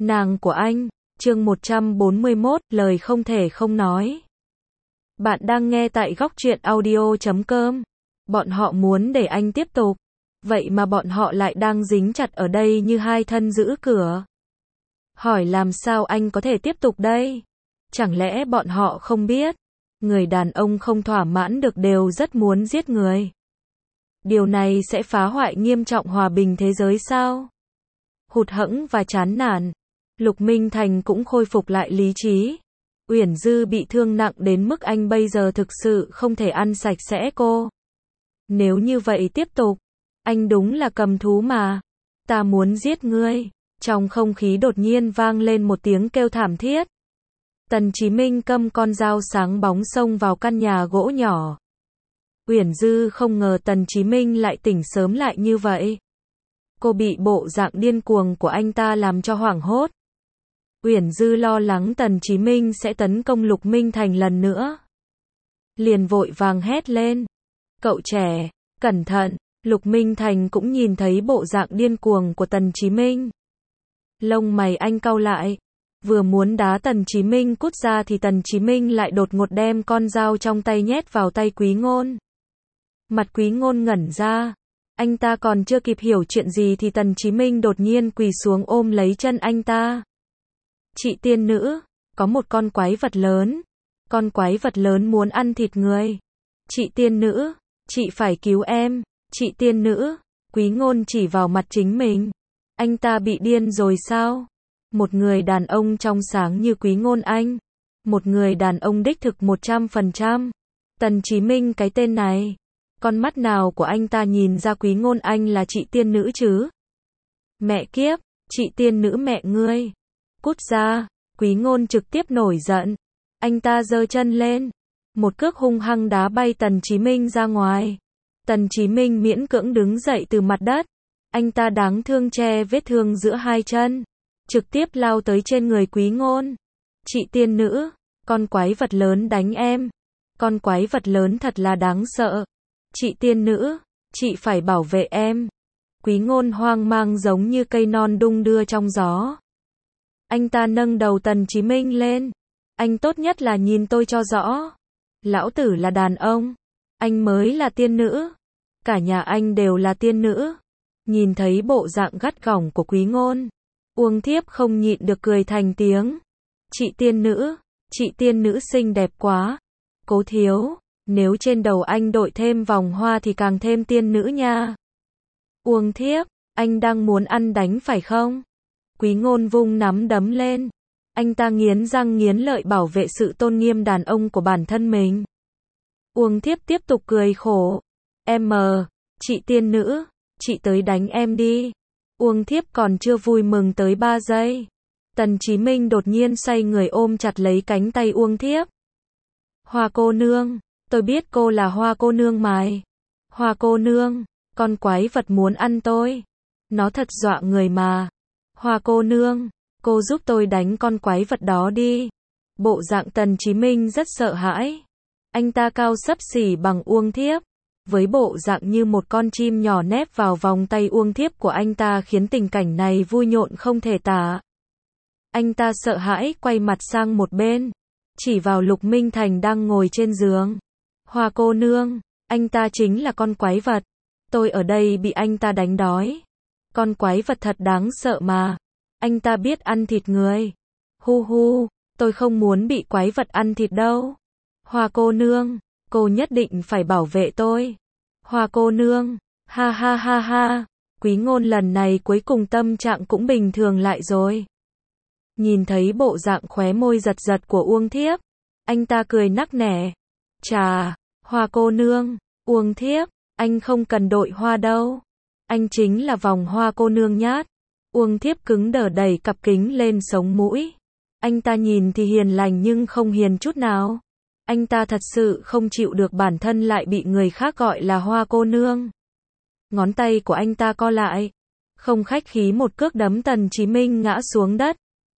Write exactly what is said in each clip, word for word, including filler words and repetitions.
Nàng của anh, chương một trăm bốn mươi mốt, lời không thể không nói. Bạn đang nghe tại góc truyện audio chấm com. Bọn họ muốn để anh tiếp tục. Vậy mà bọn họ lại đang dính chặt ở đây như hai thân giữ cửa. Hỏi làm sao anh có thể tiếp tục đây? Chẳng lẽ bọn họ không biết? Người đàn ông không thỏa mãn được đều rất muốn giết người. Điều này sẽ phá hoại nghiêm trọng hòa bình thế giới sao? Hụt hẫng và chán nản. Lục Minh Thành cũng khôi phục lại lý trí. Uyển Dư bị thương nặng đến mức anh bây giờ thực sự không thể ăn sạch sẽ cô. Nếu như vậy tiếp tục, anh đúng là cầm thú mà. Ta muốn giết ngươi. Trong không khí đột nhiên vang lên một tiếng kêu thảm thiết. Tần Chí Minh cầm con dao sáng bóng xông vào căn nhà gỗ nhỏ. Uyển Dư không ngờ Tần Chí Minh lại tỉnh sớm lại như vậy. Cô bị bộ dạng điên cuồng của anh ta làm cho hoảng hốt. Uyển Dư lo lắng Tần Chí Minh sẽ tấn công Lục Minh Thành lần nữa. Liền vội vàng hét lên. Cậu trẻ, cẩn thận. Lục Minh Thành cũng nhìn thấy bộ dạng điên cuồng của Tần Chí Minh. Lông mày anh cau lại. Vừa muốn đá Tần Chí Minh cút ra thì Tần Chí Minh lại đột ngột đem con dao trong tay nhét vào tay Quý Ngôn. Mặt Quý Ngôn ngẩn ra. Anh ta còn chưa kịp hiểu chuyện gì thì Tần Chí Minh đột nhiên quỳ xuống ôm lấy chân anh ta. Chị tiên nữ, có một con quái vật lớn. Con quái vật lớn muốn ăn thịt người. Chị tiên nữ, chị phải cứu em. Chị tiên nữ, Quý Ngôn chỉ vào mặt chính mình. Anh ta bị điên rồi sao? Một người đàn ông trong sáng như Quý Ngôn anh. Một người đàn ông đích thực một trăm phần trăm. Tần Chí Minh cái tên này. Con mắt nào của anh ta nhìn ra Quý Ngôn anh là chị tiên nữ chứ? Mẹ kiếp, chị tiên nữ mẹ ngươi. Cút ra, Quý Ngôn trực tiếp nổi giận. Anh ta giơ chân lên. Một cước hung hăng đá bay Tần Chí Minh ra ngoài. Tần Chí Minh miễn cưỡng đứng dậy từ mặt đất. Anh ta đáng thương che vết thương giữa hai chân. Trực tiếp lao tới trên người Quý Ngôn. Chị tiên nữ, con quái vật lớn đánh em. Con quái vật lớn thật là đáng sợ. Chị tiên nữ, chị phải bảo vệ em. Quý Ngôn hoang mang giống như cây non đung đưa trong gió. Anh ta nâng đầu Tần Chí Minh lên. Anh tốt nhất là nhìn tôi cho rõ. Lão tử là đàn ông. Anh mới là tiên nữ. Cả nhà anh đều là tiên nữ. Nhìn thấy bộ dạng gắt gỏng của Quý Ngôn. Uông Thiếp không nhịn được cười thành tiếng. Chị tiên nữ, chị tiên nữ xinh đẹp quá. Cố thiếu, nếu trên đầu anh đội thêm vòng hoa thì càng thêm tiên nữ nha. Uông Thiếp, anh đang muốn ăn đánh phải không? Quý Ngôn vung nắm đấm lên. Anh ta nghiến răng nghiến lợi bảo vệ sự tôn nghiêm đàn ông của bản thân mình. Uông Thiếp tiếp tục cười khổ. Em mờ, chị tiên nữ, chị tới đánh em đi. Uông Thiếp còn chưa vui mừng tới ba giây. Tần Chí Minh đột nhiên xoay người ôm chặt lấy cánh tay Uông Thiếp. Hoa cô nương, tôi biết cô là Hoa cô nương mài. Hoa cô nương, con quái vật muốn ăn tôi. Nó thật dọa người mà. Hoa cô nương, cô giúp tôi đánh con quái vật đó đi. Bộ dạng Tần Chí Minh rất sợ hãi. Anh ta cao xấp xỉ bằng Uông Thiếp. Với bộ dạng như một con chim nhỏ nép vào vòng tay Uông Thiếp của anh ta khiến tình cảnh này vui nhộn không thể tả. Anh ta sợ hãi quay mặt sang một bên. Chỉ vào Lục Minh Thành đang ngồi trên giường. Hoa cô nương, anh ta chính là con quái vật. Tôi ở đây bị anh ta đánh đói. Con quái vật thật đáng sợ mà. Anh ta biết ăn thịt người. Hu hu, tôi không muốn bị quái vật ăn thịt đâu. Hoa cô nương, cô nhất định phải bảo vệ tôi. Hoa cô nương, ha ha ha ha. Quý Ngôn lần này cuối cùng tâm trạng cũng bình thường lại rồi. Nhìn thấy bộ dạng khóe môi giật giật của Uông Thiếp. Anh ta cười nắc nẻ. Chà, Hoa cô nương, Uông Thiếp, anh không cần đội hoa đâu. Anh chính là vòng hoa cô nương nhát. Uông Thiếp cứng đờ đẩy cặp kính lên sống mũi. Anh ta nhìn thì hiền lành nhưng không hiền chút nào. Anh ta thật sự không chịu được bản thân lại bị người khác gọi là Hoa cô nương. Ngón tay của anh ta co lại. Không khách khí một cước đấm Tần Chí Minh ngã xuống đất.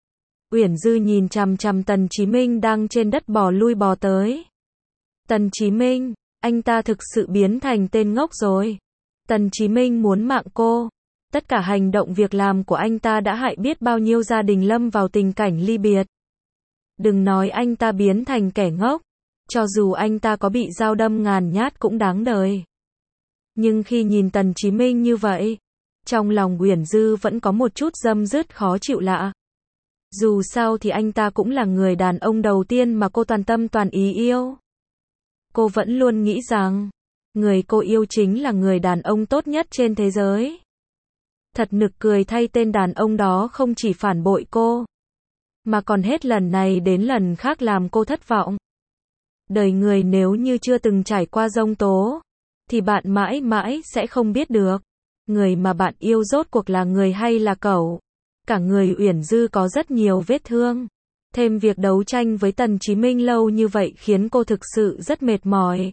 Uyển Dư nhìn chằm chằm Tần Chí Minh đang trên đất bò lui bò tới. Tần Chí Minh, anh ta thực sự biến thành tên ngốc rồi. Tần Chí Minh muốn mạng cô. Tất cả hành động việc làm của anh ta đã hại biết bao nhiêu gia đình lâm vào tình cảnh ly biệt. Đừng nói anh ta biến thành kẻ ngốc, cho dù anh ta có bị dao đâm ngàn nhát cũng đáng đời. Nhưng khi nhìn Tần Chí Minh như vậy, trong lòng Uyển Dư vẫn có một chút dâm dứt khó chịu lạ. Dù sao thì anh ta cũng là người đàn ông đầu tiên mà cô toàn tâm toàn ý yêu. Cô vẫn luôn nghĩ rằng, người cô yêu chính là người đàn ông tốt nhất trên thế giới. Thật nực cười thay, tên đàn ông đó không chỉ phản bội cô, mà còn hết lần này đến lần khác làm cô thất vọng. Đời người nếu như chưa từng trải qua giông tố, thì bạn mãi mãi sẽ không biết được, người mà bạn yêu rốt cuộc là người hay là cẩu. Cả người Uyển Dư có rất nhiều vết thương. Thêm việc đấu tranh với Tần Chí Minh lâu như vậy khiến cô thực sự rất mệt mỏi.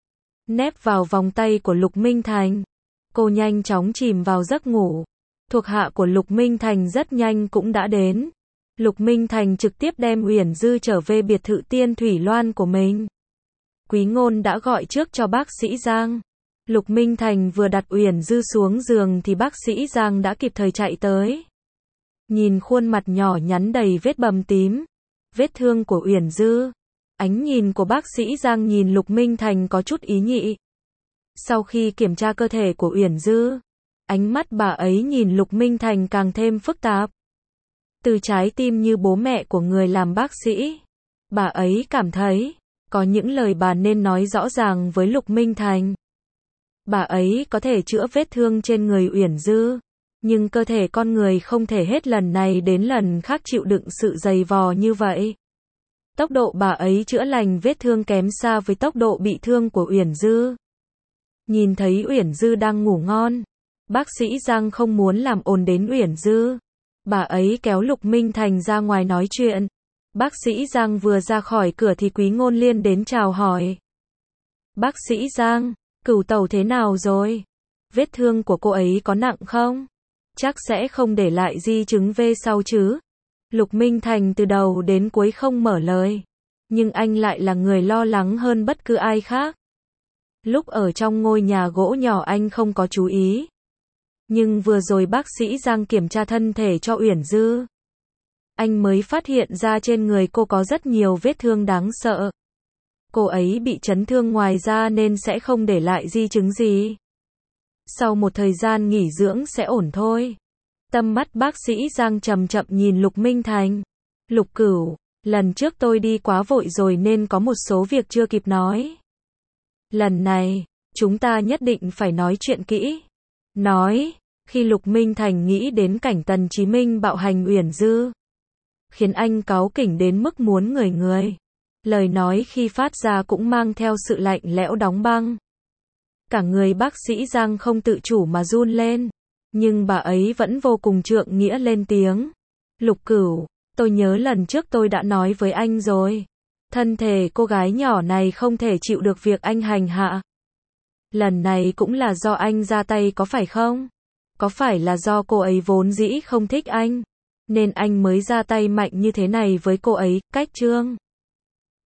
Nép vào vòng tay của Lục Minh Thành, cô nhanh chóng chìm vào giấc ngủ. Thuộc hạ của Lục Minh Thành rất nhanh cũng đã đến. Lục Minh Thành trực tiếp đem Uyển Dư trở về biệt thự Tiên Thủy Loan của mình. Quý Ngôn đã gọi trước cho bác sĩ Giang. Lục Minh Thành vừa đặt Uyển Dư xuống giường thì bác sĩ Giang đã kịp thời chạy tới. Nhìn khuôn mặt nhỏ nhắn đầy vết bầm tím, vết thương của Uyển Dư, ánh nhìn của bác sĩ Giang nhìn Lục Minh Thành có chút ý nhị. Sau khi kiểm tra cơ thể của Uyển Dư, ánh mắt bà ấy nhìn Lục Minh Thành càng thêm phức tạp. Từ trái tim như bố mẹ của người làm bác sĩ, bà ấy cảm thấy, có những lời bà nên nói rõ ràng với Lục Minh Thành. Bà ấy có thể chữa vết thương trên người Uyển Dư, nhưng cơ thể con người không thể hết lần này đến lần khác chịu đựng sự dày vò như vậy. Tốc độ bà ấy chữa lành vết thương kém xa với tốc độ bị thương của Uyển Dư. Nhìn thấy Uyển Dư đang ngủ ngon, bác sĩ Giang không muốn làm ồn đến Uyển Dư. Bà ấy kéo Lục Minh Thành ra ngoài nói chuyện. Bác sĩ Giang vừa ra khỏi cửa thì Quý Ngôn Liên đến chào hỏi. Bác sĩ Giang, Cửu Tẩu thế nào rồi? Vết thương của cô ấy có nặng không? Chắc sẽ không để lại di chứng về sau chứ? Lục Minh Thành từ đầu đến cuối không mở lời. Nhưng anh lại là người lo lắng hơn bất cứ ai khác. Lúc ở trong ngôi nhà gỗ nhỏ anh không có chú ý. Nhưng vừa rồi bác sĩ Giang kiểm tra thân thể cho Uyển Dư, anh mới phát hiện ra trên người cô có rất nhiều vết thương đáng sợ. Cô ấy bị chấn thương ngoài da nên sẽ không để lại di chứng gì. Sau một thời gian nghỉ dưỡng sẽ ổn thôi. Tâm mắt bác sĩ Giang chậm chậm nhìn Lục Minh Thành. Lục Cửu, lần trước tôi đi quá vội rồi nên có một số việc chưa kịp nói. Lần này, chúng ta nhất định phải nói chuyện kỹ. Nói, khi Lục Minh Thành nghĩ đến cảnh Tần Chí Minh bạo hành Uyển Dư, khiến anh cáu kỉnh đến mức muốn người người. Lời nói khi phát ra cũng mang theo sự lạnh lẽo đóng băng. Cả người bác sĩ Giang không tự chủ mà run lên. Nhưng bà ấy vẫn vô cùng trượng nghĩa lên tiếng. Lục Cửu, tôi nhớ lần trước tôi đã nói với anh rồi. Thân thể cô gái nhỏ này không thể chịu được việc anh hành hạ. Lần này cũng là do anh ra tay có phải không? Có phải là do cô ấy vốn dĩ không thích anh, nên anh mới ra tay mạnh như thế này với cô ấy, cách trương?